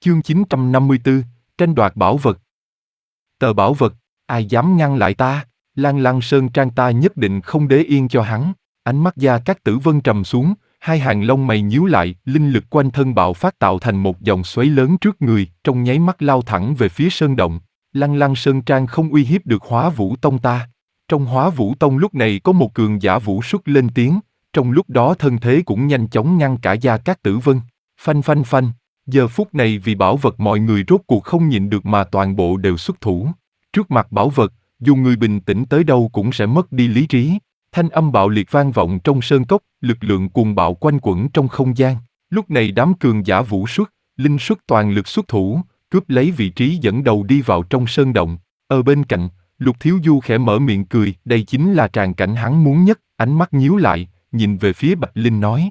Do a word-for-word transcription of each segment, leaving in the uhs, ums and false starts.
Chương chín trăm năm mươi tư, tranh đoạt bảo vật. Tờ bảo vật, ai dám ngăn lại ta? Lan Lăng Sơn Trang ta nhất định không để yên cho hắn. Ánh mắt Gia Cát Tử Vân trầm xuống, hai hàng lông mày nhíu lại, linh lực quanh thân bạo phát tạo thành một dòng xoáy lớn trước người, trong nháy mắt lao thẳng về phía sơn động. Lăng Lăng Sơn Trang không uy hiếp được Hóa Vũ Tông ta. Trong Hóa Vũ Tông lúc này có một cường giả vũ xuất lên tiếng, trong lúc đó thân thế cũng nhanh chóng ngăn cả Gia Cát Tử Vân. Phanh phanh phanh. Giờ phút này vì bảo vật mọi người rốt cuộc không nhịn được mà toàn bộ đều xuất thủ. Trước mặt bảo vật, dù người bình tĩnh tới đâu cũng sẽ mất đi lý trí. Thanh âm bạo liệt vang vọng trong sơn cốc, lực lượng cuồng bạo quanh quẩn trong không gian. Lúc này đám cường giả vũ xuất, linh xuất toàn lực xuất thủ, cướp lấy vị trí dẫn đầu đi vào trong sơn động. Ở bên cạnh, Lục Thiếu Du khẽ mở miệng cười, đây chính là tràng cảnh hắn muốn nhất, ánh mắt nhíu lại, nhìn về phía Bạch Linh nói.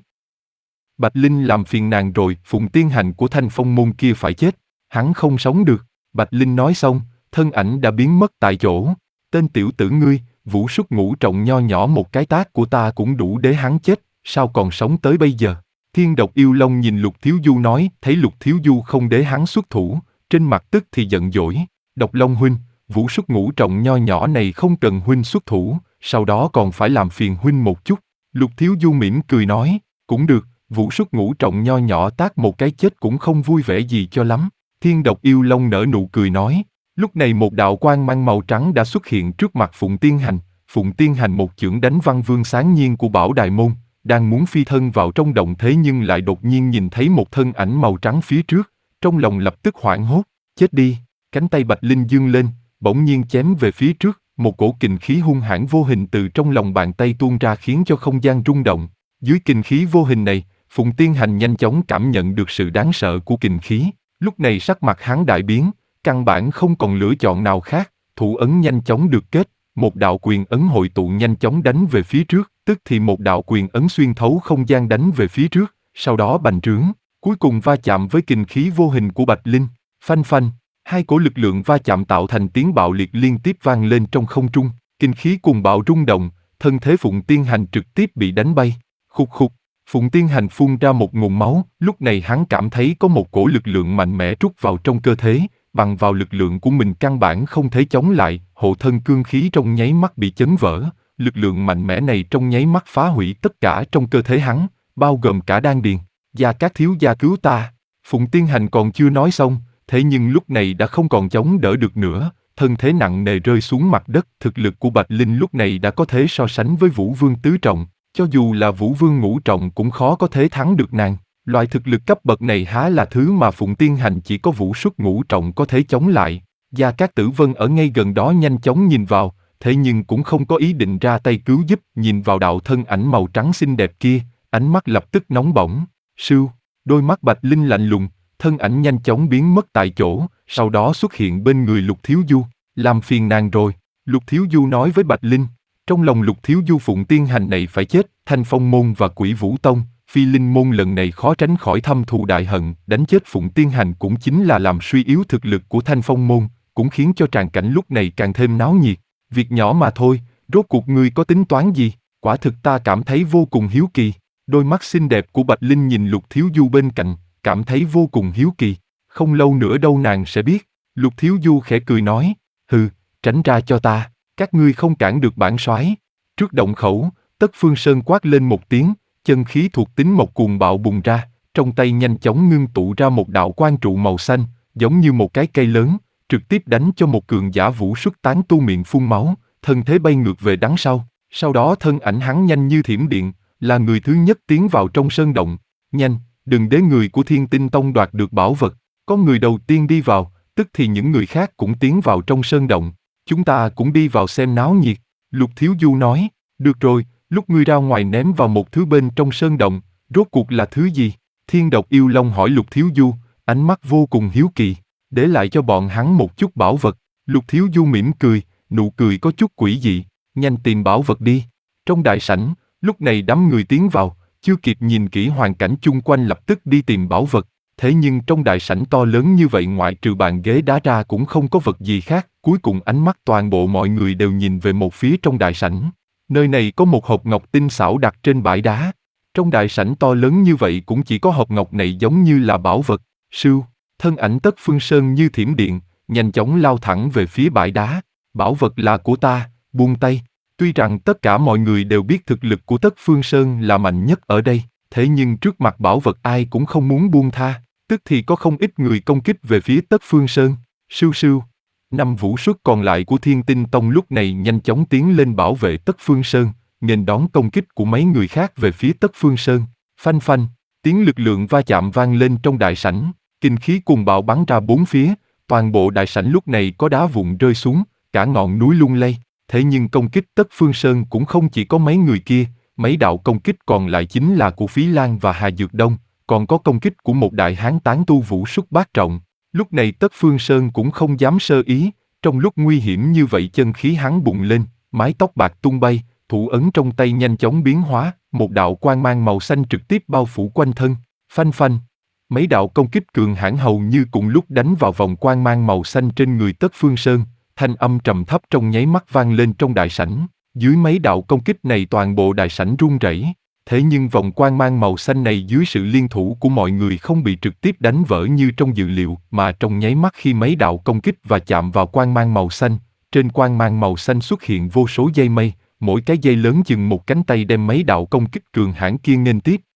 Bạch Linh làm phiền nàng rồi, Phụng Tiên Hành của Thanh Phong môn kia phải chết, hắn không sống được. Bạch Linh nói xong, thân ảnh đã biến mất tại chỗ. Tên tiểu tử ngươi, vũ xuất ngũ trọng nho nhỏ một cái tát của ta cũng đủ để hắn chết, sao còn sống tới bây giờ? Thiên Độc Yêu Long nhìn Lục Thiếu Du nói, thấy Lục Thiếu Du không để hắn xuất thủ, trên mặt tức thì giận dỗi. Độc Long huynh, vũ xuất ngũ trọng nho nhỏ này không cần huynh xuất thủ, sau đó còn phải làm phiền huynh một chút. Lục Thiếu Du mỉm cười nói, cũng được. Vũ xuất ngũ trọng nho nhỏ tát một cái chết cũng không vui vẻ gì cho lắm. Thiên Độc Yêu Long nở nụ cười nói. Lúc này một đạo quang mang màu trắng đã xuất hiện trước mặt Phụng Tiên Hành. Phụng Tiên Hành một chưởng đánh Văn Vương Sáng Nhiên của Bảo Đại Môn, đang muốn phi thân vào trong động thế nhưng lại đột nhiên nhìn thấy một thân ảnh màu trắng phía trước, trong lòng lập tức hoảng hốt. Chết đi! Cánh tay Bạch Linh dương lên, bỗng nhiên chém về phía trước, một cổ kình khí hung hãn vô hình từ trong lòng bàn tay tuôn ra khiến cho không gian rung động. Dưới kình khí vô hình này, Phụng Tiên Hành nhanh chóng cảm nhận được sự đáng sợ của kình khí, lúc này sắc mặt hắn đại biến, căn bản không còn lựa chọn nào khác, thủ ấn nhanh chóng được kết, một đạo quyền ấn hội tụ nhanh chóng đánh về phía trước, tức thì một đạo quyền ấn xuyên thấu không gian đánh về phía trước, sau đó bành trướng, cuối cùng va chạm với kình khí vô hình của Bạch Linh, phanh phanh, hai cổ lực lượng va chạm tạo thành tiếng bạo liệt liên tiếp vang lên trong không trung, kình khí cùng bạo rung động, thân thế Phụng Tiên Hành trực tiếp bị đánh bay, khục khục. Phụng Tiên Hành phun ra một nguồn máu, lúc này hắn cảm thấy có một cổ lực lượng mạnh mẽ trút vào trong cơ thể, bằng vào lực lượng của mình căn bản không thể chống lại, hộ thân cương khí trong nháy mắt bị chấn vỡ, lực lượng mạnh mẽ này trong nháy mắt phá hủy tất cả trong cơ thể hắn, bao gồm cả đan điền. Gia Cát thiếu gia cứu ta. Phụng Tiên Hành còn chưa nói xong, thế nhưng lúc này đã không còn chống đỡ được nữa, thân thế nặng nề rơi xuống mặt đất, thực lực của Bạch Linh lúc này đã có thể so sánh với Vũ Vương tứ trọng. Cho dù là Vũ Vương ngũ trọng cũng khó có thể thắng được nàng. Loại thực lực cấp bậc này há là thứ mà Phụng Tiên Hành chỉ có vũ xuất ngũ trọng có thể chống lại. Gia Cát Tử Vân ở ngay gần đó nhanh chóng nhìn vào, thế nhưng cũng không có ý định ra tay cứu giúp. Nhìn vào đạo thân ảnh màu trắng xinh đẹp kia, ánh mắt lập tức nóng bỏng. Sưu, đôi mắt Bạch Linh lạnh lùng, thân ảnh nhanh chóng biến mất tại chỗ, sau đó xuất hiện bên người Lục Thiếu Du. Làm phiền nàng rồi, Lục Thiếu Du nói với Bạch Linh. Trong lòng Lục Thiếu Du Phụng Tiên Hành này phải chết, Thanh Phong môn và Quỷ Vũ Tông, Phi Linh môn lần này khó tránh khỏi thâm thù đại hận, đánh chết Phụng Tiên Hành cũng chính là làm suy yếu thực lực của Thanh Phong môn, cũng khiến cho tràng cảnh lúc này càng thêm náo nhiệt. Việc nhỏ mà thôi, rốt cuộc ngươi có tính toán gì? Quả thực ta cảm thấy vô cùng hiếu kỳ. Đôi mắt xinh đẹp của Bạch Linh nhìn Lục Thiếu Du bên cạnh, cảm thấy vô cùng hiếu kỳ. Không lâu nữa đâu nàng sẽ biết. Lục Thiếu Du khẽ cười nói, hừ, tránh ra cho ta. Các ngươi không cản được bản soái. Trước động khẩu, Tất Phương Sơn quát lên một tiếng, chân khí thuộc tính mộc cuồng bạo bùng ra, trong tay nhanh chóng ngưng tụ ra một đạo quang trụ màu xanh, giống như một cái cây lớn, trực tiếp đánh cho một cường giả vũ xuất tán tu miệng phun máu, thân thế bay ngược về đằng sau. Sau đó thân ảnh hắn nhanh như thiểm điện, là người thứ nhất tiến vào trong sơn động. Nhanh, đừng để người của Thiên Tinh Tông đoạt được bảo vật. Có người đầu tiên đi vào, tức thì những người khác cũng tiến vào trong sơn động. Chúng ta cũng đi vào xem náo nhiệt. Lục Thiếu Du nói, được rồi, lúc ngươi ra ngoài ném vào một thứ bên trong sơn động, rốt cuộc là thứ gì? Thiên Độc Yêu Long hỏi Lục Thiếu Du, ánh mắt vô cùng hiếu kỳ, để lại cho bọn hắn một chút bảo vật. Lục Thiếu Du mỉm cười, nụ cười có chút quỷ dị, nhanh tìm bảo vật đi. Trong đại sảnh, lúc này đám người tiến vào, chưa kịp nhìn kỹ hoàn cảnh chung quanh lập tức đi tìm bảo vật. Thế nhưng trong đại sảnh to lớn như vậy ngoại trừ bàn ghế đá ra cũng không có vật gì khác. Cuối cùng ánh mắt toàn bộ mọi người đều nhìn về một phía trong đại sảnh. Nơi này có một hộp ngọc tinh xảo đặt trên bãi đá. Trong đại sảnh to lớn như vậy cũng chỉ có hộp ngọc này giống như là bảo vật. Sưu, Thân ảnh Tất Phương Sơn như thiểm điện, nhanh chóng lao thẳng về phía bãi đá. Bảo vật là của ta, buông tay. Tuy rằng tất cả mọi người đều biết thực lực của Tất Phương Sơn là mạnh nhất ở đây, thế nhưng trước mặt bảo vật ai cũng không muốn buông tha, tức thì có không ít người công kích về phía Tất Phương Sơn. Sưu sưu. Năm vũ xuất còn lại của Thiên Tinh Tông lúc này nhanh chóng tiến lên bảo vệ Tất Phương Sơn, nghênh đón công kích của mấy người khác về phía Tất Phương Sơn. Phanh phanh, tiếng lực lượng va chạm vang lên trong đại sảnh, kinh khí cuồng bạo bắn ra bốn phía, toàn bộ đại sảnh lúc này có đá vụn rơi xuống, cả ngọn núi lung lay. Thế nhưng công kích Tất Phương Sơn cũng không chỉ có mấy người kia, mấy đạo công kích còn lại chính là của Phí Lan và Hà Dược Đông, còn có công kích của một đại hán tán tu vũ xuất bát trọng. Lúc này Tất Phương Sơn cũng không dám sơ ý, trong lúc nguy hiểm như vậy chân khí hắn bùng lên, mái tóc bạc tung bay, thủ ấn trong tay nhanh chóng biến hóa, một đạo quang mang màu xanh trực tiếp bao phủ quanh thân. Phanh phanh, mấy đạo công kích cường hãn hầu như cùng lúc đánh vào vòng quang mang màu xanh trên người Tất Phương Sơn, thanh âm trầm thấp trong nháy mắt vang lên trong đại sảnh. Dưới mấy đạo công kích này toàn bộ đại sảnh rung rẩy. Thế nhưng vòng quang mang màu xanh này dưới sự liên thủ của mọi người không bị trực tiếp đánh vỡ như trong dự liệu, mà trong nháy mắt khi mấy đạo công kích và chạm vào quang mang màu xanh, trên quang mang màu xanh xuất hiện vô số dây mây, mỗi cái dây lớn chừng một cánh tay đem mấy đạo công kích cường hãn kia nghênh tiếp.